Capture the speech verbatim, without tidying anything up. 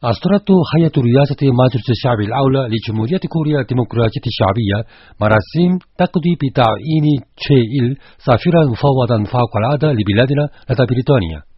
أصدرت هيئة رئاسة مجلس الشعب الأعلى لجمهورية كوريا الديمقراطية الشعبية مراسم تقضي بتعيين تشي إل سفيرا مفوضا فوق العادة لبلادنا لدى بريطانيا.